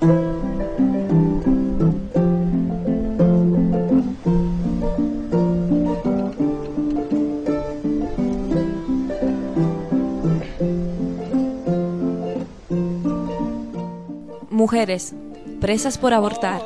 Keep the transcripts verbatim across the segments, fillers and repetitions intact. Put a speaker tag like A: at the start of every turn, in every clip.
A: Mujeres presas por abortar.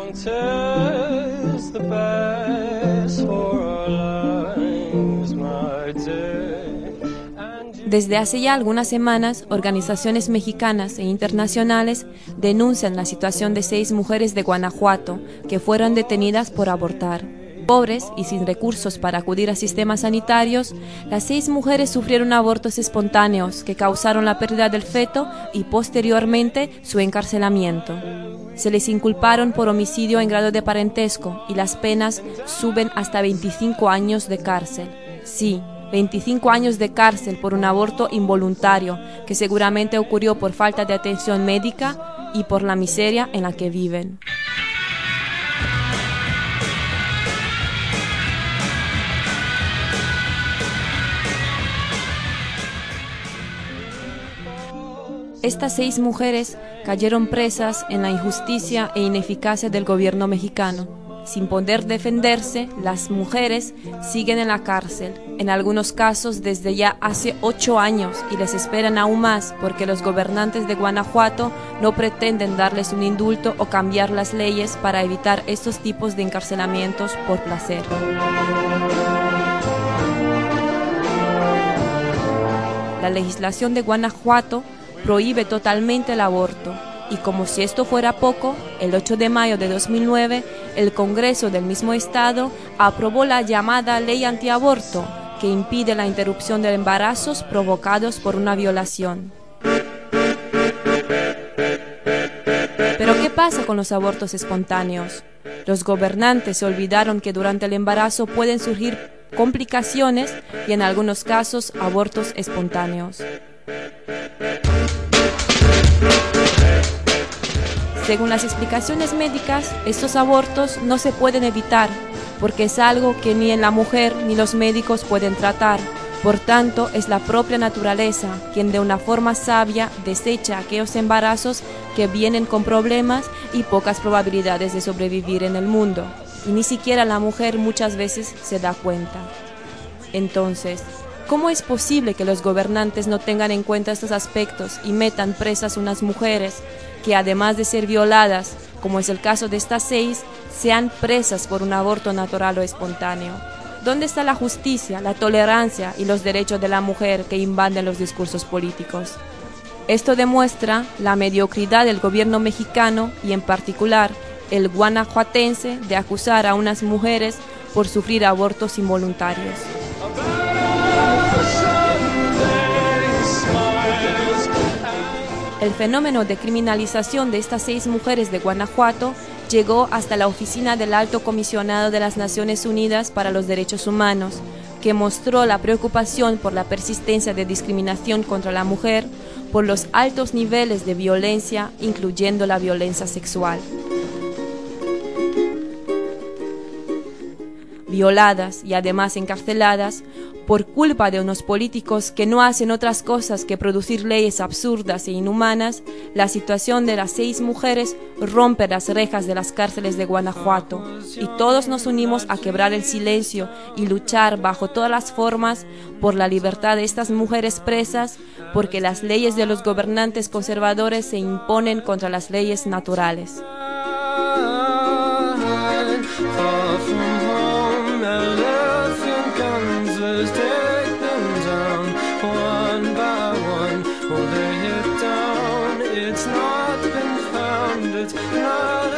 A: Desde hace ya algunas semanas, organizaciones mexicanas e internacionales denuncian la situación de seis mujeres de Guanajuato que fueron detenidas por abortar. Pobres y sin recursos para acudir a sistemas sanitarios, las seis mujeres sufrieron abortos espontáneos que causaron la pérdida del feto y posteriormente su encarcelamiento. Se les inculparon por homicidio en grado de parentesco y las penas suben hasta veinticinco años de cárcel. Sí, veinticinco años de cárcel por un aborto involuntario que seguramente ocurrió por falta de atención médica y por la miseria en la que viven. Estas seis mujeres cayeron presas en la injusticia e ineficacia del gobierno mexicano. Sin poder defenderse, las mujeres siguen en la cárcel, en algunos casos desde ya hace ocho años, y les esperan aún más porque los gobernantes de Guanajuato no pretenden darles un indulto o cambiar las leyes para evitar estos tipos de encarcelamientos por placer. La legislación de Guanajuato prohíbe totalmente el aborto, y como si esto fuera poco, el ocho de mayo de dos mil nueve, el Congreso del mismo estado aprobó la llamada Ley Antiaborto, que impide la interrupción de embarazos provocados por una violación. Pero ¿qué pasa con los abortos espontáneos? Los gobernantes se olvidaron que durante el embarazo pueden surgir complicaciones y en algunos casos abortos espontáneos. Según las explicaciones médicas, estos abortos no se pueden evitar porque es algo que ni en la mujer ni los médicos pueden tratar. Por tanto, es la propia naturaleza quien de una forma sabia desecha aquellos embarazos que vienen con problemas y pocas probabilidades de sobrevivir en el mundo. Y ni siquiera la mujer muchas veces se da cuenta. Entonces, ¿cómo es posible que los gobernantes no tengan en cuenta estos aspectos y metan presas unas mujeres que, además de ser violadas, como es el caso de estas seis, sean presas por un aborto natural o espontáneo? ¿Dónde está la justicia, la tolerancia y los derechos de la mujer que invaden los discursos políticos? Esto demuestra la mediocridad del gobierno mexicano y, en particular, el guanajuatense de acusar a unas mujeres por sufrir abortos involuntarios. El fenómeno de criminalización de estas seis mujeres de Guanajuato llegó hasta la oficina del Alto Comisionado de las Naciones Unidas para los Derechos Humanos, que mostró la preocupación por la persistencia de discriminación contra la mujer, por los altos niveles de violencia, incluyendo la violencia sexual. Violadas y además encarceladas por culpa de unos políticos que no hacen otras cosas que producir leyes absurdas e inhumanas, la situación de las seis mujeres rompe las rejas de las cárceles de Guanajuato, y todos nos unimos a quebrar el silencio y luchar bajo todas las formas por la libertad de estas mujeres presas, porque las leyes de los gobernantes conservadores se imponen contra las leyes naturales.
B: It's not been found, it's not